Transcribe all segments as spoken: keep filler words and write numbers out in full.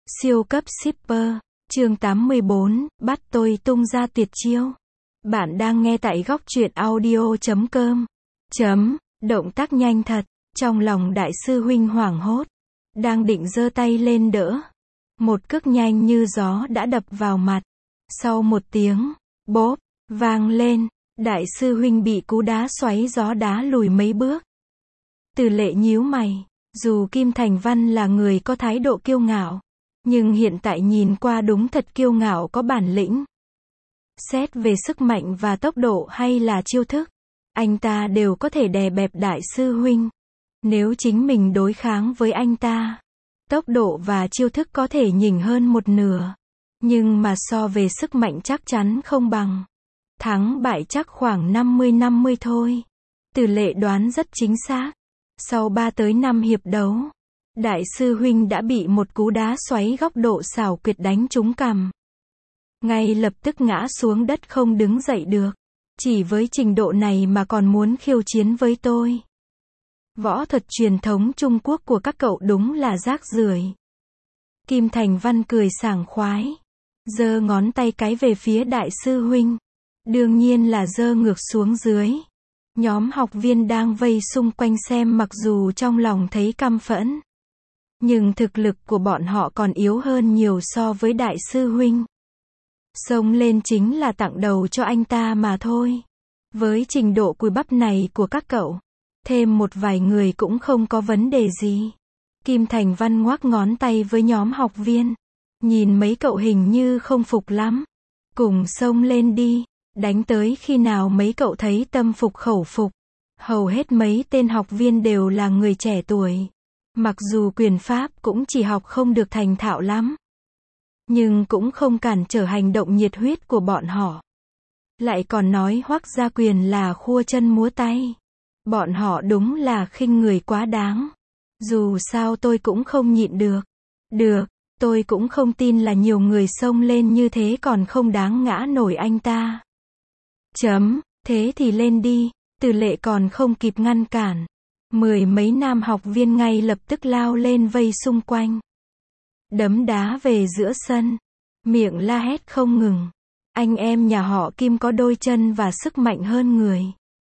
Siêu cấp shipper, chương tám mươi bốn, bắt tôi tung ra tuyệt chiêu. Bạn đang nghe tại góc truyện audio chấm com. Chấm, động tác nhanh thật, trong lòng đại sư huynh hoảng hốt. Đang định giơ tay lên đỡ. Một cước nhanh như gió đã đập vào mặt. Sau một tiếng, bốp, vang lên, đại sư huynh bị cú đá xoáy gió đá lùi mấy bước. Từ Lệ nhíu mày, dù Kim Thành Văn là người có thái độ kiêu ngạo, nhưng hiện tại nhìn qua đúng thật kiêu ngạo có bản lĩnh. Xét về sức mạnh và tốc độ hay là chiêu thức, anh ta đều có thể đè bẹp đại sư huynh. Nếu chính mình đối kháng với anh ta, tốc độ và chiêu thức có thể nhỉnh hơn một nửa. Nhưng mà so về sức mạnh chắc chắn không bằng. Thắng bại chắc khoảng năm mươi năm mươi thôi. Từ Lệ đoán rất chính xác. Sau ba tới năm hiệp đấu, đại sư huynh đã bị một cú đá xoáy góc độ xảo quyệt đánh trúng cằm. Ngay lập tức ngã xuống đất không đứng dậy được. Chỉ với trình độ này mà còn muốn khiêu chiến với tôi. Võ thuật truyền thống Trung Quốc của các cậu đúng là rác rưởi. Kim Thành Văn cười sảng khoái, giơ ngón tay cái về phía đại sư huynh. Đương nhiên là giơ ngược xuống dưới. Nhóm học viên đang vây xung quanh xem mặc dù trong lòng thấy căm phẫn, nhưng thực lực của bọn họ còn yếu hơn nhiều so với đại sư huynh. Xông lên chính là tặng đầu cho anh ta mà thôi. Với trình độ cùi bắp này của các cậu, thêm một vài người cũng không có vấn đề gì. Kim Thành Văn ngoắc ngón tay với nhóm học viên. Nhìn mấy cậu hình như không phục lắm. Cùng xông lên đi. Đánh tới khi nào mấy cậu thấy tâm phục khẩu phục. Hầu hết mấy tên học viên đều là người trẻ tuổi. Mặc dù quyền pháp cũng chỉ học không được thành thạo lắm, nhưng cũng không cản trở hành động nhiệt huyết của bọn họ. Lại còn nói Hoắc Gia Quyền là khua chân múa tay. Bọn họ đúng là khinh người quá đáng. Dù sao tôi cũng không nhịn được. Được, tôi cũng không tin là nhiều người xông lên như thế còn không đáng ngã nổi anh ta. Chấm, thế thì lên đi. Từ Lệ còn không kịp ngăn cản. Mười mấy nam học viên ngay lập tức lao lên vây xung quanh. Đấm đá về giữa sân. Miệng la hét không ngừng. Anh em nhà họ Kim có đôi chân và sức mạnh hơn người.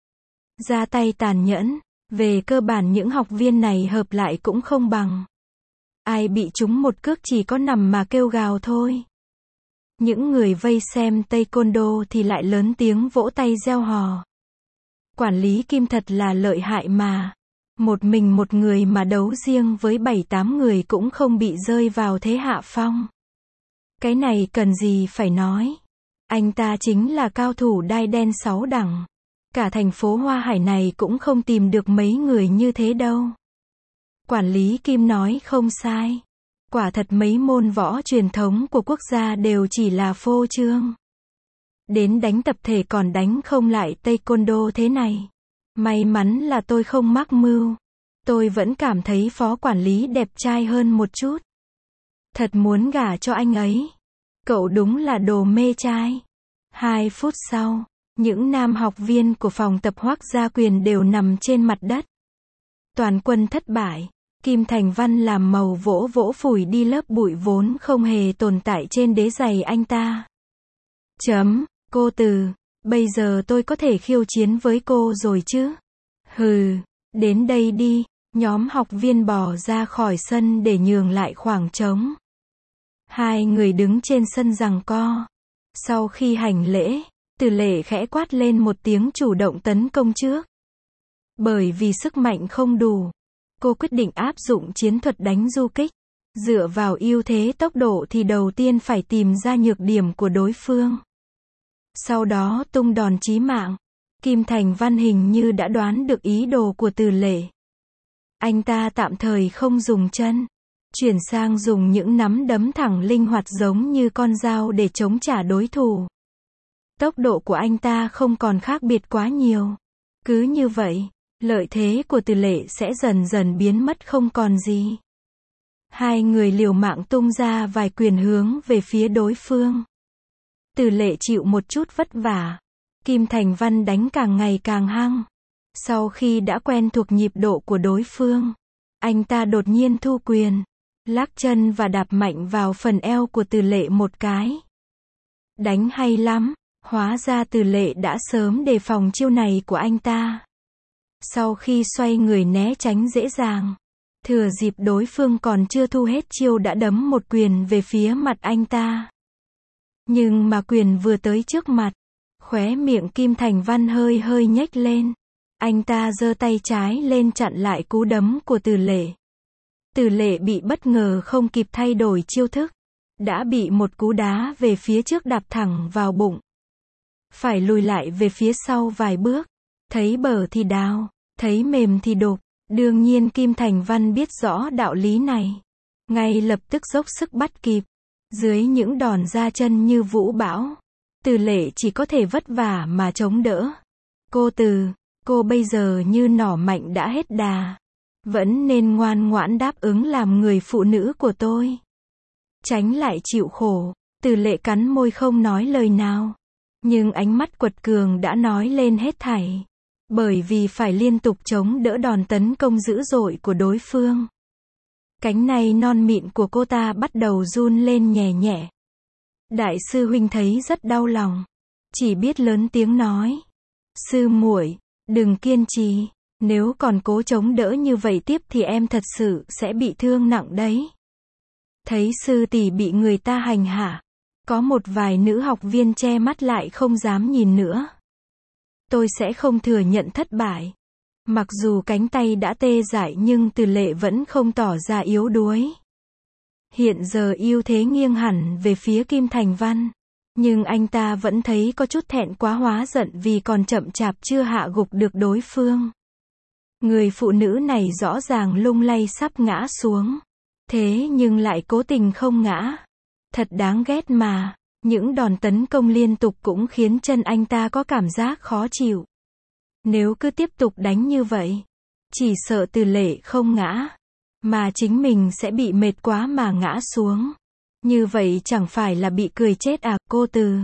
Ra tay tàn nhẫn. Về cơ bản những học viên này hợp lại cũng không bằng. Ai bị trúng một cước chỉ có nằm mà kêu gào thôi. Những người vây xem Taekwondo thì lại lớn tiếng vỗ tay reo hò. Quản lý Kim thật là lợi hại mà. Một mình một người mà đấu riêng với bảy tám người cũng không bị rơi vào thế hạ phong. Cái này cần gì phải nói. Anh ta chính là cao thủ đai đen sáu đẳng. Cả thành phố Hoa Hải này cũng không tìm được mấy người như thế đâu. Quản lý Kim nói không sai. Quả thật mấy môn võ truyền thống của quốc gia đều chỉ là phô trương. Đến đánh tập thể còn đánh không lại Taekwondo thế này. May mắn là tôi không mắc mưu. Tôi vẫn cảm thấy phó quản lý đẹp trai hơn một chút. Thật muốn gả cho anh ấy. Cậu đúng là đồ mê trai. Hai phút sau, những nam học viên của phòng tập Hoắc Gia Quyền đều nằm trên mặt đất. Toàn quân thất bại. Kim Thành Văn làm màu vỗ vỗ phủi đi lớp bụi vốn không hề tồn tại trên đế giày anh ta. Chấm, cô Từ, bây giờ tôi có thể khiêu chiến với cô rồi chứ? Hừ, đến đây đi. Nhóm học viên bỏ ra khỏi sân để nhường lại khoảng trống. Hai người đứng trên sân giằng co. Sau khi hành lễ, Từ Lệ khẽ quát lên một tiếng chủ động tấn công trước. Bởi vì sức mạnh không đủ, cô quyết định áp dụng chiến thuật đánh du kích. Dựa vào ưu thế tốc độ thì đầu tiên phải tìm ra nhược điểm của đối phương. Sau đó tung đòn chí mạng. Kim Thành Văn hình như đã đoán được ý đồ của Từ Lệ. Anh ta tạm thời không dùng chân, chuyển sang dùng những nắm đấm thẳng linh hoạt giống như con dao để chống trả đối thủ. Tốc độ của anh ta không còn khác biệt quá nhiều. Cứ như vậy, lợi thế của Từ Lệ sẽ dần dần biến mất không còn gì. Hai người liều mạng tung ra vài quyền hướng về phía đối phương. Từ Lệ chịu một chút vất vả. Kim Thành Văn đánh càng ngày càng hăng. Sau khi đã quen thuộc nhịp độ của đối phương, anh ta đột nhiên thu quyền. lắc chân và đạp mạnh vào phần eo của Từ Lệ một cái. Đánh hay lắm, hóa ra Từ Lệ đã sớm đề phòng chiêu này của anh ta. Sau khi xoay người né tránh dễ dàng, thừa dịp đối phương còn chưa thu hết chiêu đã đấm một quyền về phía mặt anh ta. Nhưng mà quyền vừa tới trước mặt, khóe miệng Kim Thành Văn hơi hơi nhếch lên. Anh ta giơ tay trái lên chặn lại cú đấm của Từ Lệ. Từ Lệ bị bất ngờ không kịp thay đổi chiêu thức, đã bị một cú đá về phía trước đạp thẳng vào bụng. Phải lùi lại về phía sau vài bước, thấy bở thì đào, thấy mềm thì đục. Đương nhiên Kim Thành Văn biết rõ đạo lý này, ngay lập tức dốc sức bắt kịp. Dưới những đòn ra chân như vũ bão, Từ Lệ chỉ có thể vất vả mà chống đỡ. Cô Từ, cô bây giờ như nỏ mạnh đã hết đà, vẫn nên ngoan ngoãn đáp ứng làm người phụ nữ của tôi. Tránh lại chịu khổ. Từ Lệ cắn môi không nói lời nào, nhưng ánh mắt quật cường đã nói lên hết thảy. Bởi vì phải liên tục chống đỡ đòn tấn công dữ dội của đối phương, cánh này non mịn của cô ta bắt đầu run lên nhẹ nhẹ. Đại sư huynh thấy rất đau lòng, chỉ biết lớn tiếng nói: "Sư muội, đừng kiên trì, nếu còn cố chống đỡ như vậy tiếp thì em thật sự sẽ bị thương nặng đấy." Thấy sư tỷ bị người ta hành hạ, có một vài nữ học viên che mắt lại không dám nhìn nữa. Tôi sẽ không thừa nhận thất bại. Mặc dù cánh tay đã tê dại nhưng Từ Lệ vẫn không tỏ ra yếu đuối. Hiện giờ ưu thế nghiêng hẳn về phía Kim Thành Văn, nhưng anh ta vẫn thấy có chút thẹn quá hóa giận vì còn chậm chạp chưa hạ gục được đối phương. Người phụ nữ này rõ ràng lung lay sắp ngã xuống, thế nhưng lại cố tình không ngã. Thật đáng ghét mà. Những đòn tấn công liên tục cũng khiến chân anh ta có cảm giác khó chịu. Nếu cứ tiếp tục đánh như vậy, chỉ sợ Từ Lệ không ngã, mà chính mình sẽ bị mệt quá mà ngã xuống. Như vậy chẳng phải là bị cười chết à, cô Từ?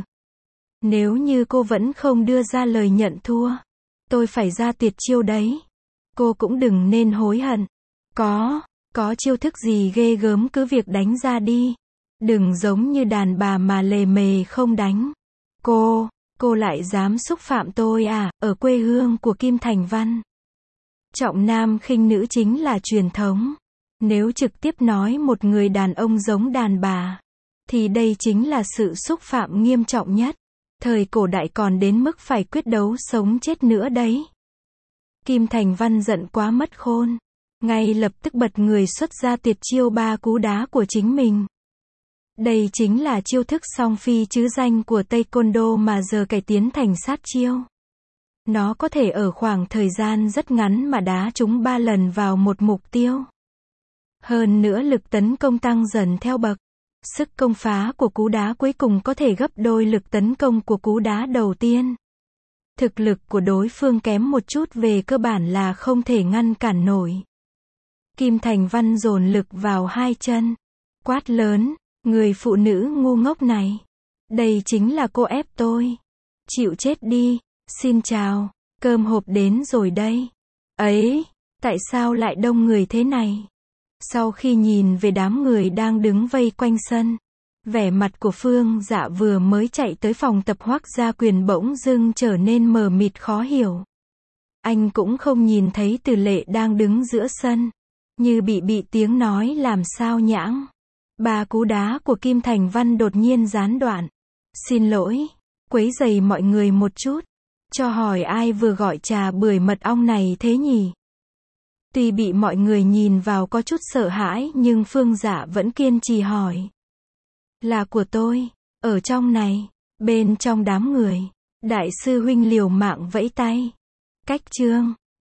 Nếu như cô vẫn không đưa ra lời nhận thua, tôi phải ra tuyệt chiêu đấy. Cô cũng đừng nên hối hận. Có, có chiêu thức gì ghê gớm cứ việc đánh ra đi. Đừng giống như đàn bà mà lề mề không đánh. Cô, cô lại dám xúc phạm tôi à, ở quê hương của Kim Thành Văn. Trọng nam khinh nữ chính là truyền thống. Nếu trực tiếp nói một người đàn ông giống đàn bà, thì đây chính là sự xúc phạm nghiêm trọng nhất. Thời cổ đại còn đến mức phải quyết đấu sống chết nữa đấy. Kim Thành Văn giận quá mất khôn, ngay lập tức bật người xuất ra tuyệt chiêu ba cú đá của chính mình. Đây chính là chiêu thức song phi chứ danh của Taekwondo mà giờ cải tiến thành sát chiêu. Nó có thể ở khoảng thời gian rất ngắn mà đá trúng ba lần vào một mục tiêu. Hơn nữa lực tấn công tăng dần theo bậc. Sức công phá của cú đá cuối cùng có thể gấp đôi lực tấn công của cú đá đầu tiên. Thực lực của đối phương kém một chút về cơ bản là không thể ngăn cản nổi. Kim Thành Văn dồn lực vào hai chân, quát lớn: "Người phụ nữ ngu ngốc này, đây chính là cô ép tôi. Chịu chết đi, xin chào, cơm hộp đến rồi đây." Ấy, tại sao lại đông người thế này? Sau khi nhìn về đám người đang đứng vây quanh sân, vẻ mặt của Phương Dạ vừa mới chạy tới phòng tập Hoắc Gia Quyền bỗng dưng trở nên mờ mịt khó hiểu. Anh cũng không nhìn thấy Từ Lệ đang đứng giữa sân, như bị bị tiếng nói làm sao nhãng. Ba cú đá của Kim Thành Văn đột nhiên gián đoạn. "Xin lỗi, quấy rầy mọi người một chút. Cho hỏi ai vừa gọi trà bưởi mật ong này thế nhỉ?" Tuy bị mọi người nhìn vào có chút sợ hãi nhưng Phương Dạ vẫn kiên trì hỏi. "Là của tôi, ở trong này." Bên trong đám người, đại sư huynh liều mạng vẫy tay. "Cách chương."